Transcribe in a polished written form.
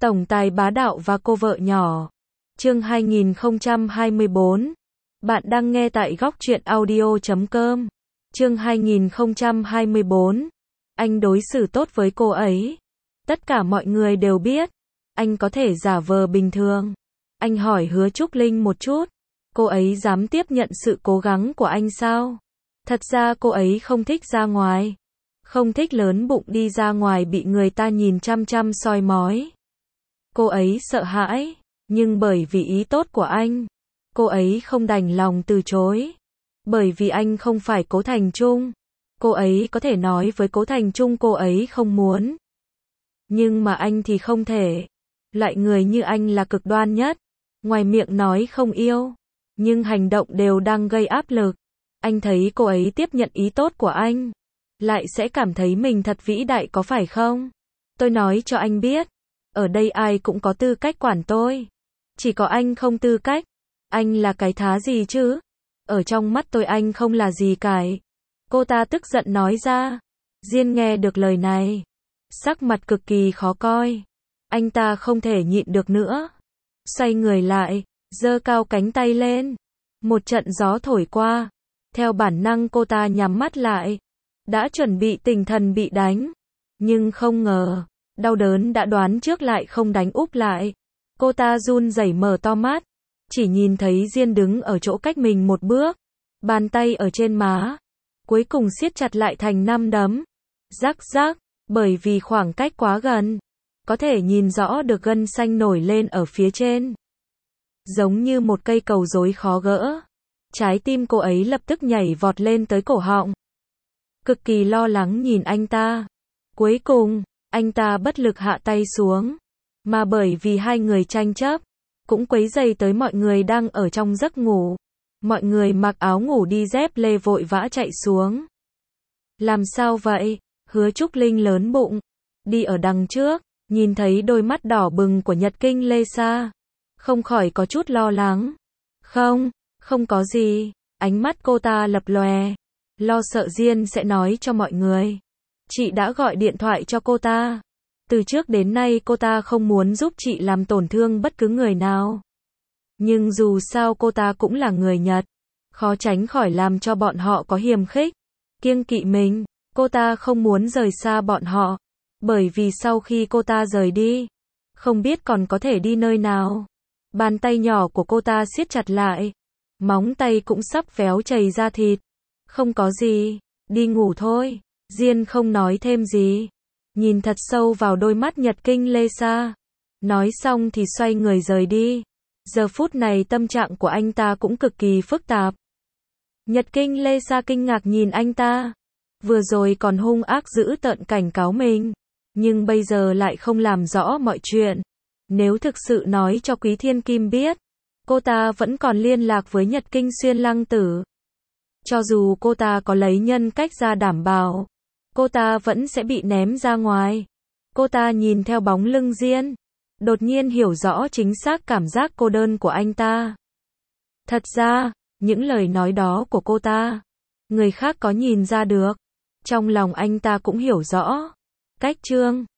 Tổng tài bá đạo và cô vợ nhỏ. Chương 2024. Bạn đang nghe tại góc truyện audio.com. Chương 2024. Anh đối xử tốt với cô ấy. Tất cả mọi người đều biết. Anh có thể giả vờ bình thường. Anh hỏi Hứa Trúc Linh một chút. Cô ấy dám tiếp nhận sự cố gắng của anh sao? Thật ra cô ấy không thích ra ngoài. Không thích lớn bụng đi ra ngoài bị người ta nhìn chăm chăm soi mói. Cô ấy sợ hãi, nhưng bởi vì ý tốt của anh, cô ấy không đành lòng từ chối. Bởi vì anh không phải Cố Thành Trung, cô ấy có thể nói với Cố Thành Trung cô ấy không muốn. Nhưng mà anh thì không thể. Loại người như anh là cực đoan nhất. Ngoài miệng nói không yêu, nhưng hành động đều đang gây áp lực. Anh thấy cô ấy tiếp nhận ý tốt của anh, lại sẽ cảm thấy mình thật vĩ đại có phải không? Tôi nói cho anh biết, ở đây ai cũng có tư cách quản tôi. Chỉ có anh không tư cách. Anh là cái thá gì chứ? Ở trong mắt tôi anh không là gì cải. Cô ta tức giận nói ra. Diên nghe được lời này, sắc mặt cực kỳ khó coi. Anh ta không thể nhịn được nữa. Xoay người lại, giơ cao cánh tay lên. Một trận gió thổi qua. Theo bản năng cô ta nhắm mắt lại. Đã chuẩn bị tinh thần bị đánh. Nhưng không ngờ, đau đớn đã đoán trước lại không đánh úp lại. Cô ta run rẩy mở to mắt. Chỉ nhìn thấy Diên đứng ở chỗ cách mình một bước. Bàn tay ở trên má. Cuối cùng siết chặt lại thành 5 đấm. Rắc rắc, bởi vì khoảng cách quá gần. Có thể nhìn rõ được gân xanh nổi lên ở phía trên. Giống như một cây cầu rối khó gỡ. Trái tim cô ấy lập tức nhảy vọt lên tới cổ họng. Cực kỳ lo lắng nhìn anh ta. Cuối cùng, anh ta bất lực hạ tay xuống. Mà bởi vì hai người tranh chấp, cũng quấy rầy tới mọi người đang ở trong giấc ngủ. Mọi người mặc áo ngủ đi dép lê vội vã chạy xuống. Làm sao vậy? Hứa Trúc Linh lớn bụng. Đi ở đằng trước, nhìn thấy đôi mắt đỏ bừng của Nhật Kinh Lê Sa. Không khỏi có chút lo lắng. Không có gì. Ánh mắt cô ta lập lòe. Lo sợ Diên sẽ nói cho mọi người. Chị đã gọi điện thoại cho cô ta. Từ trước đến nay cô ta không muốn giúp chị làm tổn thương bất cứ người nào. Nhưng dù sao cô ta cũng là người Nhật. Khó tránh khỏi làm cho bọn họ có hiềm khích. Kiêng kỵ mình. Cô ta không muốn rời xa bọn họ. Bởi vì sau khi cô ta rời đi, không biết còn có thể đi nơi nào. Bàn tay nhỏ của cô ta siết chặt lại. Móng tay cũng sắp véo chảy ra thịt. Không có gì. Đi ngủ thôi. Diên không nói thêm gì. Nhìn thật sâu vào đôi mắt Nhật Kinh Lê Sa. Nói xong thì xoay người rời đi. Giờ phút này tâm trạng của anh ta cũng cực kỳ phức tạp. Nhật Kinh Lê Sa kinh ngạc nhìn anh ta. Vừa rồi còn hung ác dữ tợn cảnh cáo mình. Nhưng bây giờ lại không làm rõ mọi chuyện. Nếu thực sự nói cho Quý Thiên Kim biết, cô ta vẫn còn liên lạc với Nhật Kinh Xuyên Lăng Tử. Cho dù cô ta có lấy nhân cách ra đảm bảo, cô ta vẫn sẽ bị ném ra ngoài. Cô ta nhìn theo bóng lưng Diên, đột nhiên hiểu rõ chính xác cảm giác cô đơn của anh ta. Thật ra, những lời nói đó của cô ta, người khác có nhìn ra được. Trong lòng anh ta cũng hiểu rõ. Cách chương